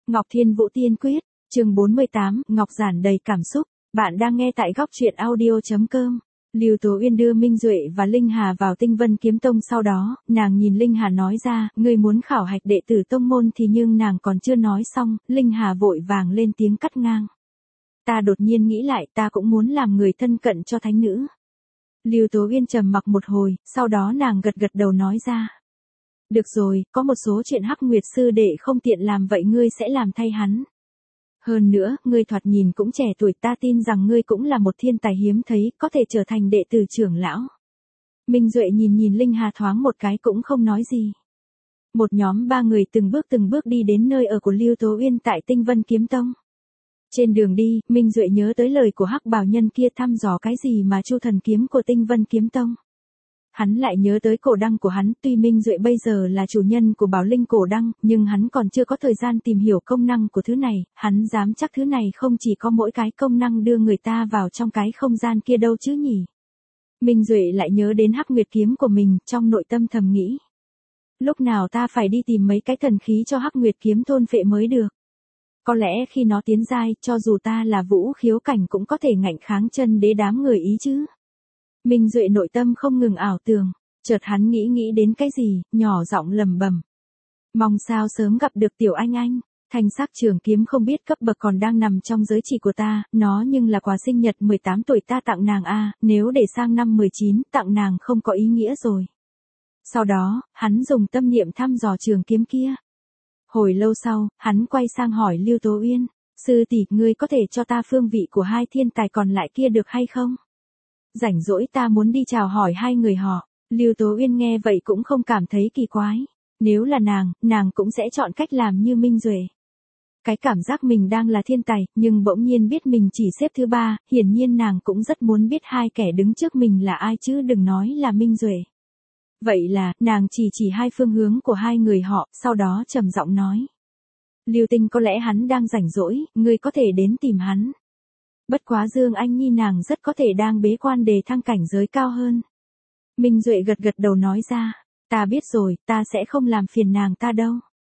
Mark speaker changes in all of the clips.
Speaker 1: Ngọc Thiên Vũ Tiên Quyết, chương 48, Ngọc Giản đầy cảm xúc. Bạn đang nghe tại góc truyện audio.com. Lưu Tố Uyên đưa Minh Duệ và Linh Hà vào Tinh Vân Kiếm Tông, sau đó, nàng nhìn Linh Hà nói ra, ngươi muốn khảo hạch đệ tử tông môn thì, nhưng nàng còn chưa nói xong, Linh Hà vội vàng lên tiếng cắt ngang. Ta đột nhiên nghĩ lại, ta cũng muốn làm người thân cận cho thánh nữ. Lưu Tố Uyên trầm mặc một hồi, sau đó nàng gật gật đầu nói ra. Được rồi, có một số chuyện Hắc Nguyệt sư đệ không tiện làm, vậy ngươi sẽ làm thay hắn. Hơn nữa, ngươi thoạt nhìn cũng trẻ tuổi, ta tin rằng ngươi cũng là một thiên tài hiếm thấy, có thể trở thành đệ tử trưởng lão. Minh Duệ nhìn Linh Hà thoáng một cái cũng không nói gì. Một nhóm 3 người từng bước đi đến nơi ở của Lưu Tố Uyên tại Tinh Vân Kiếm Tông. Trên đường đi, Minh Duệ nhớ tới lời của Hắc Bào Nhân kia thăm dò cái gì mà Chu Thần Kiếm của Tinh Vân Kiếm Tông. Hắn lại nhớ tới cổ đăng của hắn, tuy Minh Duệ bây giờ là chủ nhân của Bảo Linh cổ đăng, nhưng hắn còn chưa có thời gian tìm hiểu công năng của thứ này, hắn dám chắc thứ này không chỉ có mỗi cái công năng đưa người ta vào trong cái không gian kia đâu chứ nhỉ. Minh Duệ lại nhớ đến Hắc Nguyệt kiếm của mình, trong nội tâm thầm nghĩ. Lúc nào ta phải đi tìm mấy cái thần khí cho Hắc Nguyệt kiếm thôn phệ mới được. Có lẽ khi nó tiến giai, cho dù ta là vũ khiếu cảnh cũng có thể ngạnh kháng chân đế đám người ý chứ. Minh Duệ nội tâm không ngừng ảo tưởng, chợt hắn nghĩ đến cái gì, nhỏ giọng lẩm bẩm. Mong sao sớm gặp được tiểu anh. Thanh sắc trường kiếm không biết cấp bậc còn đang nằm trong giới chỉ của ta, nó nhưng là quà sinh nhật 18 tuổi ta tặng nàng a, nếu để sang năm 19 tặng nàng không có ý nghĩa rồi. Sau đó, hắn dùng tâm niệm thăm dò trường kiếm kia. Hồi lâu sau, hắn quay sang hỏi Lưu Tố Uyên, sư tỷ, ngươi có thể cho ta phương vị của hai thiên tài còn lại kia được hay không? Rảnh rỗi ta muốn đi chào hỏi hai người họ. Lưu Tố Uyên nghe vậy cũng không cảm thấy kỳ quái. Nếu là nàng cũng sẽ chọn cách làm như Minh Duệ. Cái cảm giác mình đang là thiên tài, nhưng bỗng nhiên biết mình chỉ xếp thứ 3, hiển nhiên nàng cũng rất muốn biết hai kẻ đứng trước mình là ai chứ đừng nói là Minh Duệ. Vậy là, nàng chỉ hai phương hướng của hai người họ, sau đó trầm giọng nói. Lưu Tinh có lẽ hắn đang rảnh rỗi, ngươi có thể đến tìm hắn. Bất quá Dương Anh Nhi nàng rất có thể đang bế quan đề thăng cảnh giới cao hơn. Minh Duệ gật đầu nói ra, ta biết rồi, ta sẽ không làm phiền nàng ta đâu.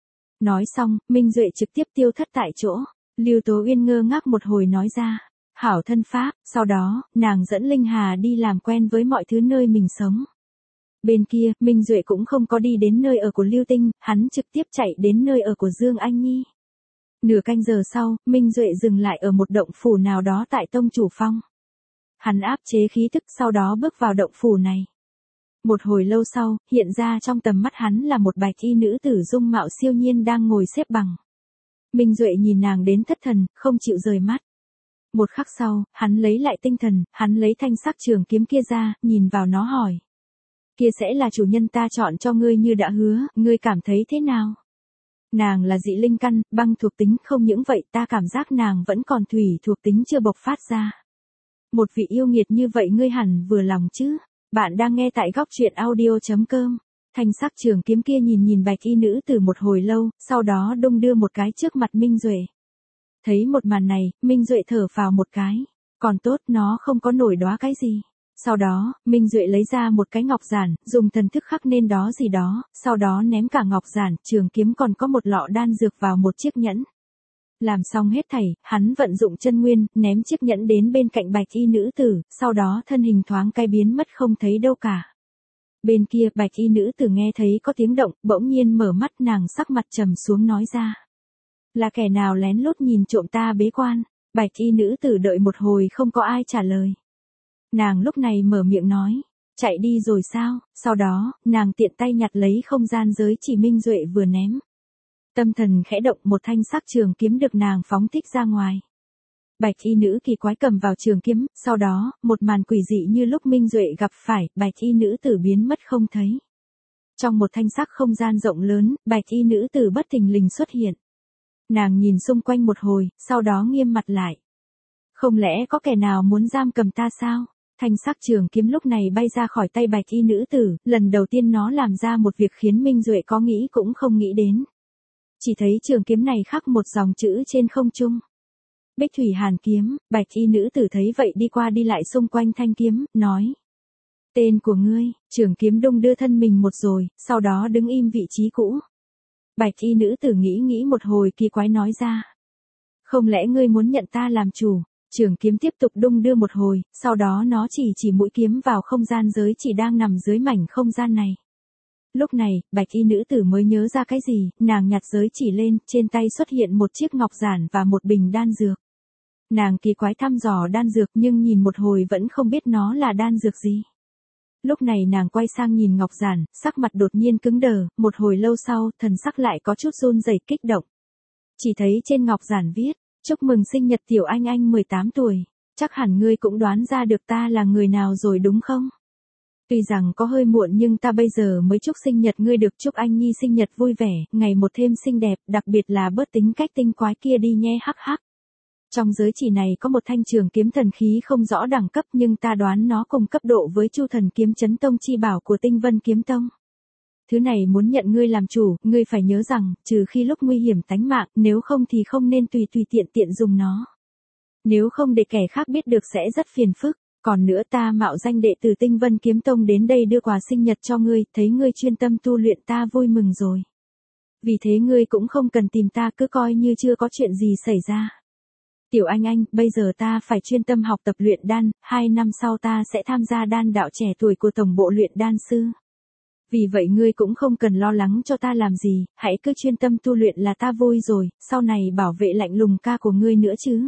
Speaker 1: Nói xong, Minh Duệ trực tiếp tiêu thất tại chỗ. Lưu Tố Uyên ngơ ngác một hồi nói ra, hảo thân pháp, sau đó, nàng dẫn Linh Hà đi làm quen với mọi thứ nơi mình sống. Bên kia, Minh Duệ cũng không có đi đến nơi ở của Lưu Tinh, hắn trực tiếp chạy đến nơi ở của Dương Anh Nhi. Nửa canh giờ sau, Minh Duệ dừng lại ở một động phủ nào đó tại Tông Chủ Phong. Hắn áp chế khí thức sau đó bước vào động phủ này. Một hồi lâu sau, hiện ra trong tầm mắt hắn là một bạch y nữ tử dung mạo siêu nhiên đang ngồi xếp bằng. Minh Duệ nhìn nàng đến thất thần, không chịu rời mắt. Một khắc sau, hắn lấy lại tinh thần, hắn lấy thanh sắc trường kiếm kia ra, nhìn vào nó hỏi. Kia sẽ là chủ nhân ta chọn cho ngươi như đã hứa, ngươi cảm thấy thế nào? Nàng là dị linh căn, băng thuộc tính, không những vậy ta cảm giác nàng vẫn còn thủy thuộc tính chưa bộc phát ra. Một vị yêu nghiệt như vậy ngươi hẳn vừa lòng chứ. Bạn đang nghe tại góc truyện audio.com. Thanh sắc trường kiếm kia nhìn bạch y nữ từ một hồi lâu, sau đó đung đưa một cái trước mặt Minh Duệ. Thấy một màn này, Minh Duệ thở phào một cái. Còn tốt nó không có nổi đóa cái gì. Sau đó, Minh Duệ lấy ra một cái ngọc giản, dùng thần thức khắc nên đó gì đó, sau đó ném cả ngọc giản, trường kiếm còn có một lọ đan dược vào một chiếc nhẫn. Làm xong hết thảy, hắn vận dụng chân nguyên, ném chiếc nhẫn đến bên cạnh bạch y nữ tử, sau đó thân hình thoáng cái biến mất không thấy đâu cả. Bên kia, bạch y nữ tử nghe thấy có tiếng động, bỗng nhiên mở mắt, nàng sắc mặt trầm xuống nói ra. Là kẻ nào lén lút nhìn trộm ta bế quan? Bạch y nữ tử đợi một hồi không có ai trả lời. Nàng lúc này mở miệng nói, chạy đi rồi sao? Sau đó, nàng tiện tay nhặt lấy không gian giới chỉ Minh Duệ vừa ném. Tâm thần khẽ động, một thanh sắc trường kiếm được nàng phóng thích ra ngoài. Bạch y nữ kỳ quái cầm vào trường kiếm, sau đó, một màn quỷ dị như lúc Minh Duệ gặp phải, bạch y nữ tử biến mất không thấy. Trong một thanh sắc không gian rộng lớn, bạch y nữ tử bất thình lình xuất hiện. Nàng nhìn xung quanh một hồi, sau đó nghiêm mặt lại. Không lẽ có kẻ nào muốn giam cầm ta sao? Thanh sắc trường kiếm lúc này bay ra khỏi tay bạch y nữ tử, lần đầu tiên nó làm ra một việc khiến Minh Duệ có nghĩ cũng không nghĩ đến. Chỉ thấy trường kiếm này khắc một dòng chữ trên không trung. Bích Thủy Hàn kiếm, bạch y nữ tử thấy vậy đi qua đi lại xung quanh thanh kiếm, nói. Tên của ngươi, trường kiếm đung đưa thân mình một rồi, sau đó đứng im vị trí cũ. Bạch y nữ tử nghĩ một hồi kỳ quái nói ra. Không lẽ ngươi muốn nhận ta làm chủ? Trường kiếm tiếp tục đung đưa một hồi, sau đó nó chỉ mũi kiếm vào không gian giới chỉ đang nằm dưới mảnh không gian này. Lúc này, bạch y nữ tử mới nhớ ra cái gì, nàng nhặt giới chỉ lên, trên tay xuất hiện một chiếc ngọc giản và một bình đan dược. Nàng kỳ quái thăm dò đan dược nhưng nhìn một hồi vẫn không biết nó là đan dược gì. Lúc này nàng quay sang nhìn ngọc giản, sắc mặt đột nhiên cứng đờ, một hồi lâu sau, thần sắc lại có chút run rẩy kích động. Chỉ thấy trên ngọc giản viết, chúc mừng sinh nhật tiểu anh 18 tuổi, chắc hẳn ngươi cũng đoán ra được ta là người nào rồi đúng không? Tuy rằng có hơi muộn nhưng ta bây giờ mới chúc sinh nhật ngươi, được chúc anh nhi sinh nhật vui vẻ, ngày một thêm xinh đẹp, đặc biệt là bớt tính cách tinh quái kia đi nhé hắc hắc. Trong giới chỉ này có một thanh trường kiếm thần khí không rõ đẳng cấp nhưng ta đoán nó cùng cấp độ với Chu Thần kiếm chấn tông chi bảo của Tinh Vân kiếm tông. Thứ này muốn nhận ngươi làm chủ, ngươi phải nhớ rằng, trừ khi lúc nguy hiểm tánh mạng, nếu không thì không nên tùy tiện dùng nó. Nếu không để kẻ khác biết được sẽ rất phiền phức. Còn nữa, ta mạo danh đệ tử Tinh Vân kiếm tông đến đây đưa quà sinh nhật cho ngươi, thấy ngươi chuyên tâm tu luyện ta vui mừng rồi. Vì thế ngươi cũng không cần tìm ta, cứ coi như chưa có chuyện gì xảy ra. Tiểu anh, bây giờ ta phải chuyên tâm học tập luyện đan, 2 năm sau ta sẽ tham gia đan đạo trẻ tuổi của tổng bộ luyện đan sư. Vì vậy ngươi cũng không cần lo lắng cho ta làm gì, hãy cứ chuyên tâm tu luyện là ta vui rồi, sau này bảo vệ lạnh lùng ca của ngươi nữa chứ.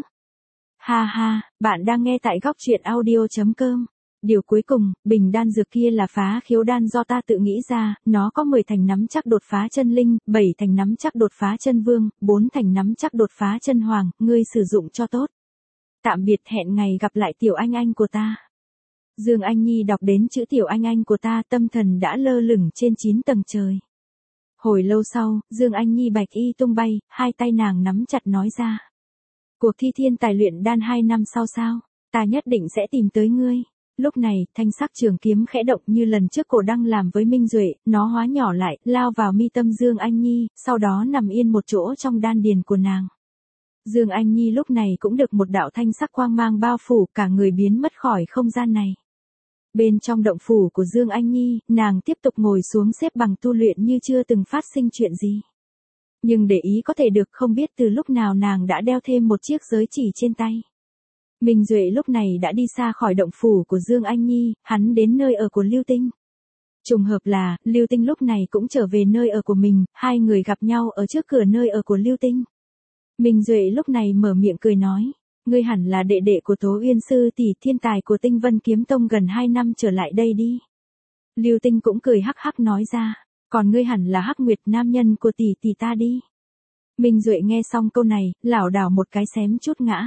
Speaker 1: Ha ha, bạn đang nghe tại góc truyện audio.com. Điều cuối cùng, bình đan dược kia là phá khiếu đan do ta tự nghĩ ra, nó có 10 thành nắm chắc đột phá chân linh, 7 thành nắm chắc đột phá chân vương, 4 thành nắm chắc đột phá chân hoàng, ngươi sử dụng cho tốt. Tạm biệt, hẹn ngày gặp lại tiểu anh của ta. Dương Anh Nhi đọc đến chữ tiểu anh của ta, tâm thần đã lơ lửng trên 9 tầng trời. Hồi lâu sau, Dương Anh Nhi bạch y tung bay, hai tay nàng nắm chặt nói ra. Cuộc thi thiên tài luyện đan 2 năm sau sao, ta nhất định sẽ tìm tới ngươi. Lúc này, thanh sắc trường kiếm khẽ động như lần trước cổ đăng làm với Minh Duệ, nó hóa nhỏ lại, lao vào mi tâm Dương Anh Nhi, sau đó nằm yên một chỗ trong đan điền của nàng. Dương Anh Nhi lúc này cũng được một đạo thanh sắc quang mang bao phủ, cả người biến mất khỏi không gian này. Bên trong động phủ của Dương Anh Nhi, nàng tiếp tục ngồi xuống xếp bằng tu luyện như chưa từng phát sinh chuyện gì. Nhưng để ý có thể được, không biết từ lúc nào nàng đã đeo thêm một chiếc giới chỉ trên tay. Minh Duệ lúc này đã đi xa khỏi động phủ của Dương Anh Nhi, hắn đến nơi ở của Lưu Tinh. Trùng hợp là, Lưu Tinh lúc này cũng trở về nơi ở của mình, hai người gặp nhau ở trước cửa nơi ở của Lưu Tinh. Minh Duệ lúc này mở miệng cười nói, ngươi hẳn là đệ đệ của Tố Uyên sư tỷ, thiên tài của Tinh Vân kiếm tông gần 2 năm trở lại đây đi. Lưu Tinh cũng cười hắc hắc nói ra, còn ngươi hẳn là Hắc Nguyệt, nam nhân của tỷ ta đi. Minh Duệ nghe xong câu này, lảo đảo một cái xém chút ngã.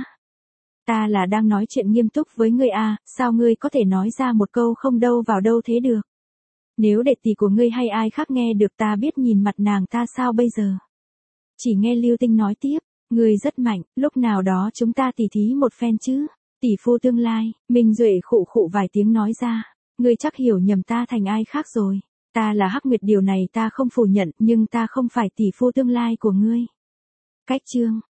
Speaker 1: Ta là đang nói chuyện nghiêm túc với ngươi à, sao ngươi có thể nói ra một câu không đâu vào đâu thế được? Nếu đệ tỷ của ngươi hay ai khác nghe được, ta biết nhìn mặt nàng ta sao bây giờ? Chỉ nghe Lưu Tinh nói tiếp, ngươi rất mạnh, lúc nào đó chúng ta tỉ thí một phen chứ? Tỷ phu tương lai. Minh Duệ khụ vài tiếng nói ra, ngươi chắc hiểu nhầm ta thành ai khác rồi. Ta là Hắc Nguyệt, điều này ta không phủ nhận, nhưng ta không phải tỷ phu tương lai của ngươi. Cách chương